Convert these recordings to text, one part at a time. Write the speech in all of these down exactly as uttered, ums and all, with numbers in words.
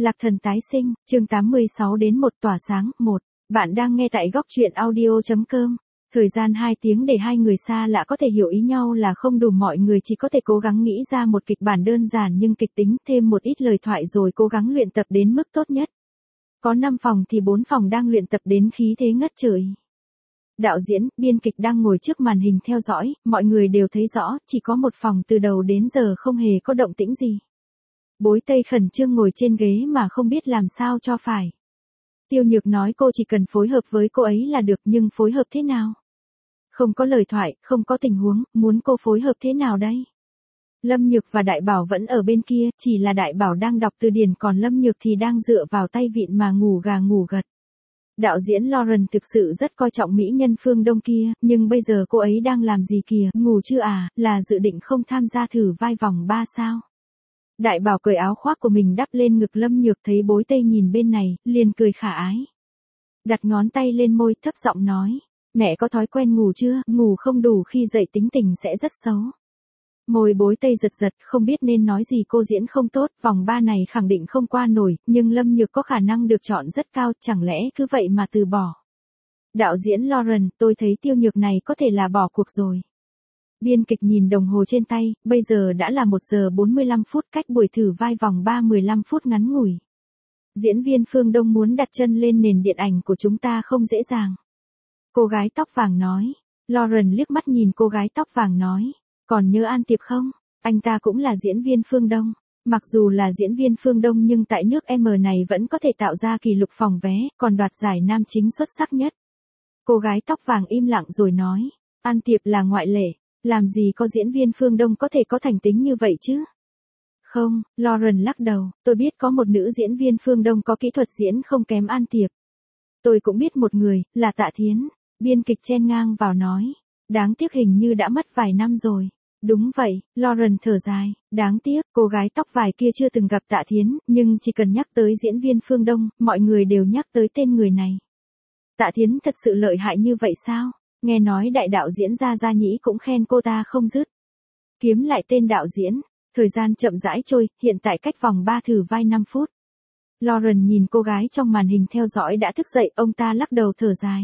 Lạc thần tái sinh, chương tám mươi sáu đến một tỏa sáng, một. Bạn đang nghe tại góc truyện audio chấm com. Thời gian hai tiếng để hai người xa lạ có thể hiểu ý nhau là không đủ, mọi người chỉ có thể cố gắng nghĩ ra một kịch bản đơn giản nhưng kịch tính, thêm một ít lời thoại rồi cố gắng luyện tập đến mức tốt nhất. Có năm phòng thì bốn phòng đang luyện tập đến khí thế ngất trời. Đạo diễn, biên kịch đang ngồi trước màn hình theo dõi, mọi người đều thấy rõ, chỉ có một phòng từ đầu đến giờ không hề có động tĩnh gì. Bối Tây khẩn trương ngồi trên ghế mà không biết làm sao cho phải. Tiêu Nhược nói cô chỉ cần phối hợp với cô ấy là được, nhưng phối hợp thế nào? Không có lời thoại, không có tình huống, muốn cô phối hợp thế nào đây? Lâm Nhược và Đại Bảo vẫn ở bên kia, chỉ là Đại Bảo đang đọc từ điển còn Lâm Nhược thì đang dựa vào tay vịn mà ngủ gà ngủ gật. Đạo diễn Lauren thực sự rất coi trọng mỹ nhân Phương Đông kia, nhưng bây giờ cô ấy đang làm gì kìa, ngủ chưa à, là dự định không tham gia thử vai vòng ba sao? Đại Bảo cởi áo khoác của mình đắp lên ngực Lâm Nhược, thấy Bối Tây nhìn bên này, liền cười khả ái. Đặt ngón tay lên môi, thấp giọng nói, mẹ có thói quen ngủ chưa, ngủ không đủ khi dậy tính tình sẽ rất xấu. Môi Bối Tây giật giật, không biết nên nói gì, cô diễn không tốt, vòng ba này khẳng định không qua nổi, nhưng Lâm Nhược có khả năng được chọn rất cao, chẳng lẽ cứ vậy mà từ bỏ. Đạo diễn Lauren, tôi thấy Tiêu Nhược này có thể là bỏ cuộc rồi. Biên kịch nhìn đồng hồ trên tay, bây giờ đã là một giờ bốn mươi lăm phút, cách buổi thử vai vòng ba mười lăm phút ngắn ngủi. Diễn viên Phương Đông muốn đặt chân lên nền điện ảnh của chúng ta không dễ dàng. Cô gái tóc vàng nói. Lauren liếc mắt nhìn cô gái tóc vàng nói. Còn nhớ An Tiệp không? Anh ta cũng là diễn viên Phương Đông. Mặc dù là diễn viên Phương Đông nhưng tại nước M này vẫn có thể tạo ra kỷ lục phòng vé, còn đoạt giải nam chính xuất sắc nhất. Cô gái tóc vàng im lặng rồi nói. An Tiệp là ngoại lệ. Làm gì có diễn viên Phương Đông có thể có thành tính như vậy chứ? Không, Lauren lắc đầu, tôi biết có một nữ diễn viên Phương Đông có kỹ thuật diễn không kém An Tiệp. Tôi cũng biết một người, là Tạ Thiến. Biên kịch chen ngang vào nói. Đáng tiếc hình như đã mất vài năm rồi. Đúng vậy, Lauren thở dài, đáng tiếc, cô gái tóc vải kia chưa từng gặp Tạ Thiến, nhưng chỉ cần nhắc tới diễn viên Phương Đông, mọi người đều nhắc tới tên người này. Tạ Thiến thật sự lợi hại như vậy sao? Nghe nói đại đạo diễn Gia Gia Nhĩ cũng khen cô ta không dứt. Kiếm lại tên đạo diễn, thời gian chậm rãi trôi, hiện tại cách vòng ba thử vai năm phút. Lauren nhìn cô gái trong màn hình theo dõi đã thức dậy, ông ta lắc đầu thở dài.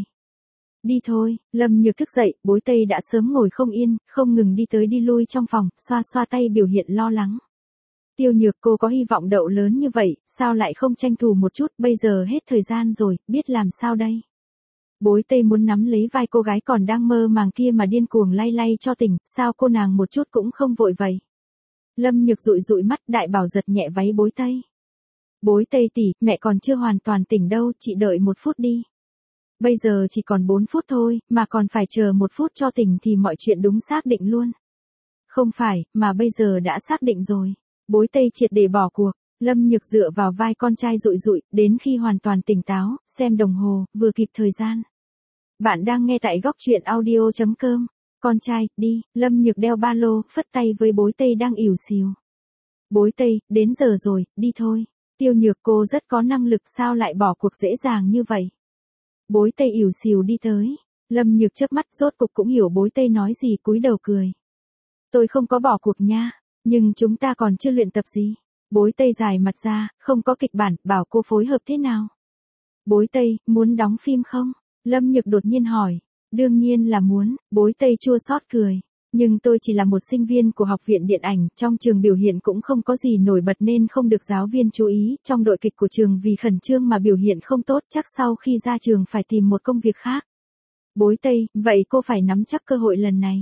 Đi thôi, Lâm Nhược thức dậy, Bối Tây đã sớm ngồi không yên, không ngừng đi tới đi lui trong phòng, xoa xoa tay biểu hiện lo lắng. Tiêu Nhược, cô có hy vọng đậu lớn như vậy, sao lại không tranh thủ một chút, bây giờ hết thời gian rồi, biết làm sao đây? Bối Tây muốn nắm lấy vai cô gái còn đang mơ màng kia mà điên cuồng lay lay cho tỉnh, sao cô nàng một chút cũng không vội vậy? Lâm Nhược dụi dụi mắt, Đại Bảo giật nhẹ váy Bối Tây. Bối Tây tỷ, mẹ còn chưa hoàn toàn tỉnh đâu, chị đợi một phút đi. Bây giờ chỉ còn bốn phút thôi, mà còn phải chờ một phút cho tỉnh thì mọi chuyện đúng xác định luôn. Không phải, mà bây giờ đã xác định rồi. Bối Tây triệt để bỏ cuộc. Lâm Nhược dựa vào vai con trai dụi dụi, đến khi hoàn toàn tỉnh táo, xem đồng hồ, vừa kịp thời gian. Bạn đang nghe tại góc truyện audio chấm com. Con trai, đi, Lâm Nhược đeo ba lô, phất tay với Bối Tây đang ỉu xìu. Bối Tây, đến giờ rồi, đi thôi. Tiêu Nhược, cô rất có năng lực, sao lại bỏ cuộc dễ dàng như vậy? Bối Tây ỉu xìu đi tới. Lâm Nhược chớp mắt, rốt cục cũng hiểu Bối Tây nói gì, cúi đầu cười. Tôi không có bỏ cuộc nha, nhưng chúng ta còn chưa luyện tập gì. Bối Tây dài mặt ra, không có kịch bản, bảo cô phối hợp thế nào? Bối Tây, muốn đóng phim không? Lâm Nhược đột nhiên hỏi. Đương nhiên là muốn, Bối Tây chua xót cười. Nhưng tôi chỉ là một sinh viên của học viện điện ảnh, trong trường biểu hiện cũng không có gì nổi bật nên không được giáo viên chú ý, trong đội kịch của trường vì khẩn trương mà biểu hiện không tốt, chắc sau khi ra trường phải tìm một công việc khác. Bối Tây, vậy cô phải nắm chắc cơ hội lần này.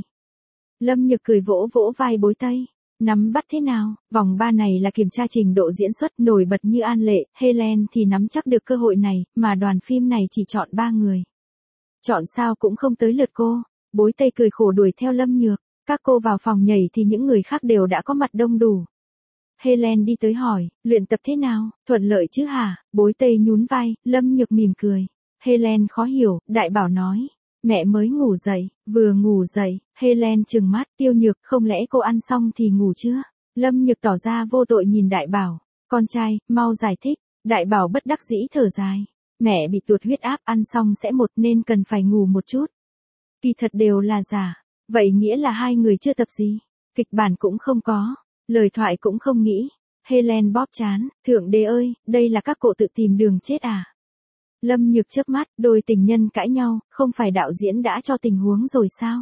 Lâm Nhược cười vỗ vỗ vai Bối Tây. Nắm bắt thế nào? Vòng ba này là kiểm tra trình độ diễn xuất, nổi bật như An Lệ, Helen thì nắm chắc được cơ hội này, mà đoàn phim này chỉ chọn ba người. Chọn sao cũng không tới lượt cô. Bối Tây cười khổ đuổi theo Lâm Nhược. Các cô vào phòng nhảy thì những người khác đều đã có mặt đông đủ. Helen đi tới hỏi, luyện tập thế nào, thuận lợi chứ hả? Bối Tây nhún vai, Lâm Nhược mỉm cười. Helen khó hiểu, Đại Bảo nói. Mẹ mới ngủ dậy, vừa ngủ dậy, Helen trừng mắt, Tiêu Nhược, không lẽ cô ăn xong thì ngủ chưa? Lâm Nhược tỏ ra vô tội nhìn Đại Bảo. Con trai, mau giải thích. Đại Bảo bất đắc dĩ thở dài. Mẹ bị tụt huyết áp, ăn xong sẽ một nên cần phải ngủ một chút. Kỳ thật đều là giả. Vậy nghĩa là hai người chưa tập gì? Kịch bản cũng không có, lời thoại cũng không nghĩ. Helen bóp trán, thượng đế ơi, đây là các cậu tự tìm đường chết à? Lâm Nhược chớp mắt, đôi tình nhân cãi nhau, không phải đạo diễn đã cho tình huống rồi sao?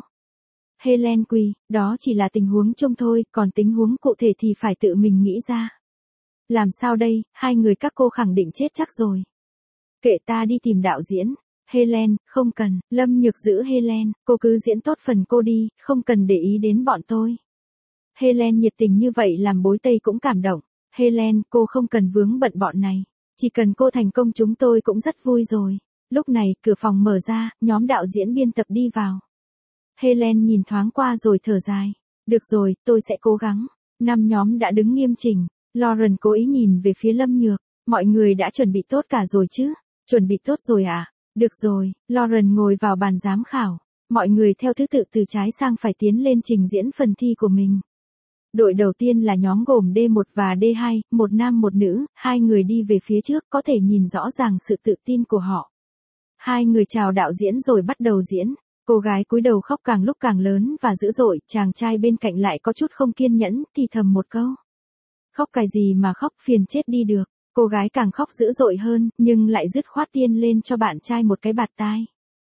Helen quỳ, đó chỉ là tình huống chung thôi, còn tình huống cụ thể thì phải tự mình nghĩ ra. Làm sao đây, hai người các cô khẳng định chết chắc rồi. Kệ ta đi tìm đạo diễn. Helen, không cần, Lâm Nhược giữ Helen, cô cứ diễn tốt phần cô đi, không cần để ý đến bọn tôi. Helen nhiệt tình như vậy làm bối Tây cũng cảm động. Helen, cô không cần vướng bận bọn này. Chỉ cần cô thành công chúng tôi cũng rất vui rồi. Lúc này, cửa phòng mở ra, nhóm đạo diễn biên tập đi vào. Helen nhìn thoáng qua rồi thở dài. Được rồi, tôi sẽ cố gắng. Năm nhóm đã đứng nghiêm chỉnh. Lauren cố ý nhìn về phía Lâm Nhược. Mọi người đã chuẩn bị tốt cả rồi chứ? Chuẩn bị tốt rồi à? Được rồi, Lauren ngồi vào bàn giám khảo. Mọi người theo thứ tự từ trái sang phải tiến lên trình diễn phần thi của mình. Đội đầu tiên là nhóm gồm D một và D hai, một nam một nữ, hai người đi về phía trước có thể nhìn rõ ràng sự tự tin của họ. Hai người chào đạo diễn rồi bắt đầu diễn. Cô gái cúi đầu khóc càng lúc càng lớn và dữ dội, chàng trai bên cạnh lại có chút không kiên nhẫn, thì thầm một câu. Khóc cái gì mà khóc, phiền chết đi được. Cô gái càng khóc dữ dội hơn, nhưng lại dứt khoát tiên lên cho bạn trai một cái bạt tai.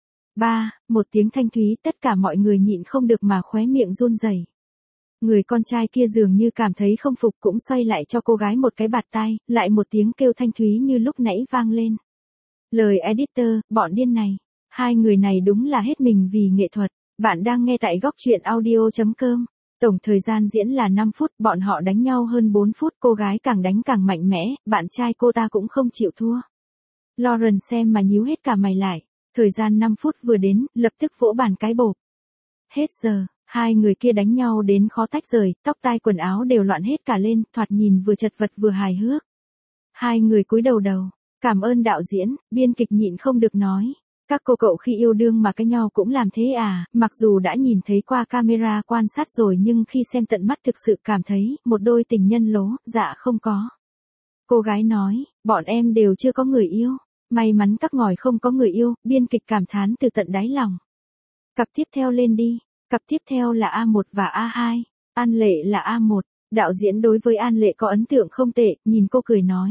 Ba, một tiếng thanh thúy, tất cả mọi người nhịn không được mà khóe miệng run rẩy. Người con trai kia dường như cảm thấy không phục cũng xoay lại cho cô gái một cái bạt tai, lại một tiếng kêu thanh thúy như lúc nãy vang lên. Lời editor, bọn điên này. Hai người này đúng là hết mình vì nghệ thuật. Bạn đang nghe tại góc truyện audio chấm com. Tổng thời gian diễn là năm phút, bọn họ đánh nhau hơn bốn phút, cô gái càng đánh càng mạnh mẽ, bạn trai cô ta cũng không chịu thua. Lauren xem mà nhíu hết cả mày lại. Thời gian năm phút vừa đến, lập tức vỗ bàn cái bộp. Hết giờ, hai người kia đánh nhau đến khó tách rời, tóc tai quần áo đều loạn hết cả lên, thoạt nhìn vừa chật vật vừa hài hước. Hai người cúi đầu đầu, cảm ơn đạo diễn, biên kịch nhịn không được nói. Các cô cậu khi yêu đương mà cãi nhau cũng làm thế à, mặc dù đã nhìn thấy qua camera quan sát rồi nhưng khi xem tận mắt thực sự cảm thấy, một đôi tình nhân lố, dạ không có. Cô gái nói, bọn em đều chưa có người yêu, may mắn các ngòi không có người yêu, biên kịch cảm thán từ tận đáy lòng. Cặp tiếp theo lên đi, cặp tiếp theo là A một và A hai, An Lệ là A một, đạo diễn đối với An Lệ có ấn tượng không tệ, nhìn cô cười nói.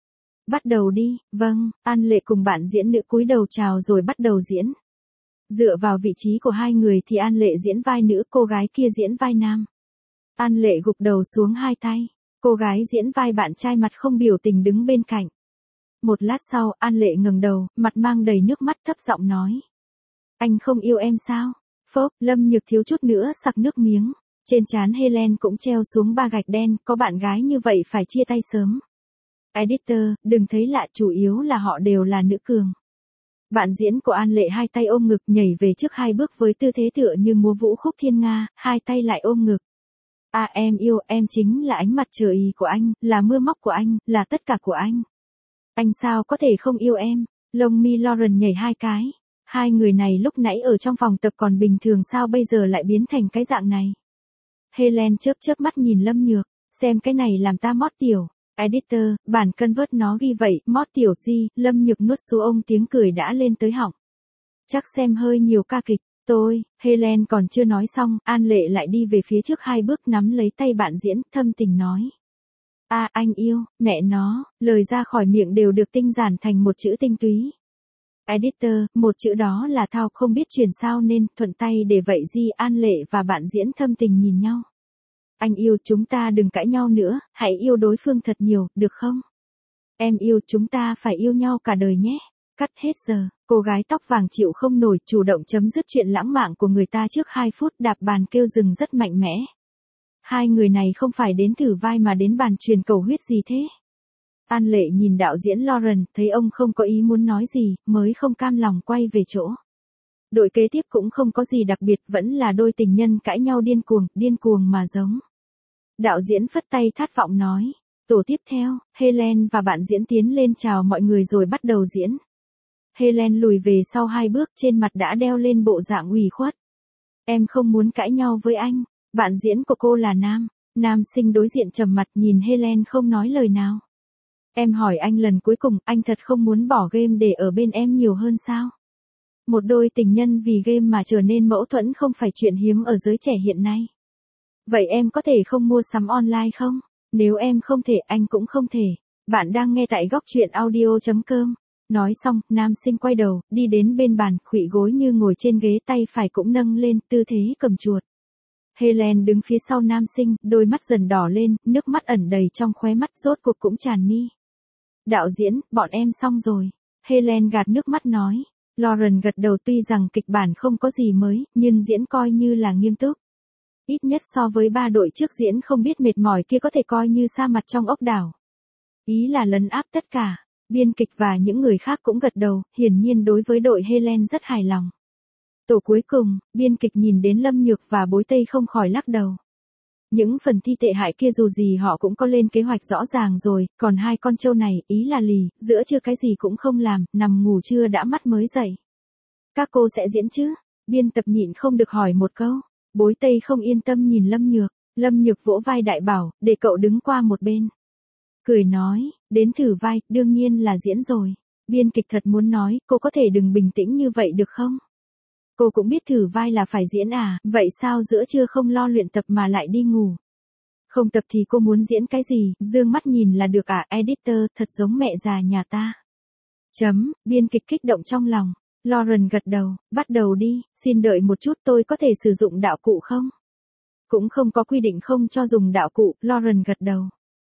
Bắt đầu đi, vâng, An Lệ cùng bạn diễn nữ cúi đầu chào rồi bắt đầu diễn. Dựa vào vị trí của hai người thì An Lệ diễn vai nữ, cô gái kia diễn vai nam. An Lệ gục đầu xuống hai tay, cô gái diễn vai bạn trai mặt không biểu tình đứng bên cạnh. Một lát sau, An Lệ ngẩng đầu, mặt mang đầy nước mắt thấp giọng nói. Anh không yêu em sao? Phốc, Lâm Nhược thiếu chút nữa sặc nước miếng. Trên trán Helen cũng treo xuống ba gạch đen, có bạn gái như vậy phải chia tay sớm. Editor, đừng thấy lạ, chủ yếu là họ đều là nữ cường. Bạn diễn của An Lệ hai tay ôm ngực nhảy về trước hai bước với tư thế tựa như múa vũ khúc thiên nga, hai tay lại ôm ngực. À em yêu, em chính là ánh mặt trời của anh, là mưa móc của anh, là tất cả của anh. Anh sao có thể không yêu em? Lông mi Lauren nhảy hai cái. Hai người này lúc nãy ở trong phòng tập còn bình thường sao bây giờ lại biến thành cái dạng này? Helen chớp chớp mắt nhìn Lâm Nhược, xem cái này làm ta mót tiểu. Editor, bản cân vớt nó ghi vậy, mót tiểu gì, Lâm Nhược nuốt xuống ông tiếng cười đã lên tới họng. Chắc xem hơi nhiều ca kịch, tôi, Helen còn chưa nói xong, An Lệ lại đi về phía trước hai bước nắm lấy tay bạn diễn, thâm tình nói. À anh yêu, mẹ nó, lời ra khỏi miệng đều được tinh giản thành một chữ tinh túy. Editor, một chữ đó là thao không biết truyền sao nên, thuận tay để vậy gì An Lệ và bạn diễn thâm tình nhìn nhau. Anh yêu chúng ta đừng cãi nhau nữa, hãy yêu đối phương thật nhiều, được không? Em yêu chúng ta phải yêu nhau cả đời nhé. Cắt hết giờ, cô gái tóc vàng chịu không nổi chủ động chấm dứt chuyện lãng mạn của người ta trước hai phút đạp bàn kêu dừng rất mạnh mẽ. Hai người này không phải đến thử vai mà đến bàn truyền cầu huyết gì thế? An Lệ nhìn đạo diễn Lauren, thấy ông không có ý muốn nói gì, mới không cam lòng quay về chỗ. Đội kế tiếp cũng không có gì đặc biệt, vẫn là đôi tình nhân cãi nhau điên cuồng, điên cuồng mà giống. Đạo diễn phất tay thất vọng nói, tổ tiếp theo, Helen và bạn diễn tiến lên chào mọi người rồi bắt đầu diễn. Helen lùi về sau hai bước, trên mặt đã đeo lên bộ dạng ủy khuất. Em không muốn cãi nhau với anh, bạn diễn của cô là nam, nam sinh đối diện trầm mặt nhìn Helen không nói lời nào. Em hỏi anh lần cuối cùng, anh thật không muốn bỏ game để ở bên em nhiều hơn sao? Một đôi tình nhân vì game mà trở nên mâu thuẫn không phải chuyện hiếm ở giới trẻ hiện nay. Vậy em có thể không mua sắm online không? Nếu em không thể anh cũng không thể. Bạn đang nghe tại góc truyện audio.com. Nói xong, nam sinh quay đầu, đi đến bên bàn, khuỵu gối như ngồi trên ghế, tay phải cũng nâng lên, tư thế cầm chuột. Helen đứng phía sau nam sinh, đôi mắt dần đỏ lên, nước mắt ẩn đầy trong khóe mắt, rốt cuộc cũng tràn mi. Đạo diễn, bọn em xong rồi. Helen gạt nước mắt nói. Lauren gật đầu, tuy rằng kịch bản không có gì mới, nhưng diễn coi như là nghiêm túc. Ít nhất so với ba đội trước diễn không biết mệt mỏi kia có thể coi như sa mặt trong ốc đảo. Ý là lấn áp tất cả. Biên kịch và những người khác cũng gật đầu, hiển nhiên đối với đội Helen rất hài lòng. Tổ cuối cùng, biên kịch nhìn đến Lâm Nhược và Bối Tây không khỏi lắc đầu. Những phần thi tệ hại kia dù gì họ cũng có lên kế hoạch rõ ràng rồi, còn hai con trâu này, ý là lì, giữa trưa cái gì cũng không làm, nằm ngủ trưa đã mắt mới dậy. Các cô sẽ diễn chứ? Biên tập nhịn không được hỏi một câu. Bối Tây không yên tâm nhìn Lâm Nhược, Lâm Nhược vỗ vai đại bảo, để cậu đứng qua một bên. Cười nói, đến thử vai, đương nhiên là diễn rồi. Biên kịch thật muốn nói, cô có thể đừng bình tĩnh như vậy được không? Cô cũng biết thử vai là phải diễn à, vậy sao giữa trưa không lo luyện tập mà lại đi ngủ? Không tập thì cô muốn diễn cái gì, dương mắt nhìn là được à, editor, thật giống mẹ già nhà ta. Chấm, biên kịch kích động trong lòng. Lauren gật đầu, bắt đầu đi, xin đợi một chút, tôi có thể sử dụng đạo cụ không? Cũng không có quy định không cho dùng đạo cụ, Lauren gật đầu.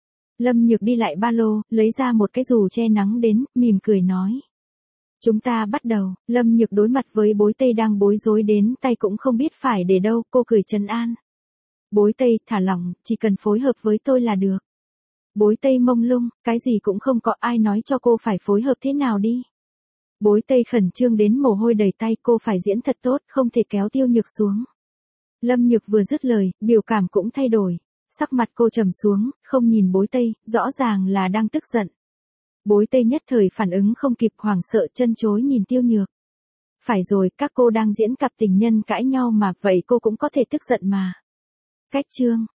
Lâm Nhược đi lại ba lô, lấy ra một cái dù che nắng đến, mỉm cười nói. Chúng ta bắt đầu. Lâm Nhược đối mặt với Bối Tây đang bối rối đến tay cũng không biết phải để đâu, cô cười trấn an. Bối Tây, thả lỏng, chỉ cần phối hợp với tôi là được. Bối Tây mông lung, cái gì cũng không có, ai nói cho cô phải phối hợp thế nào đi. Bối Tây khẩn trương đến mồ hôi đầy tay, cô phải diễn thật tốt, không thể kéo Tiêu Nhược xuống. Lâm Nhược vừa dứt lời, biểu cảm cũng thay đổi. Sắc mặt cô trầm xuống, không nhìn Bối Tây, rõ ràng là đang tức giận. Bối Tây nhất thời phản ứng không kịp, hoảng sợ chân chối nhìn Tiêu Nhược. Phải rồi, các cô đang diễn cặp tình nhân cãi nhau mà, vậy cô cũng có thể tức giận mà. Cách chương.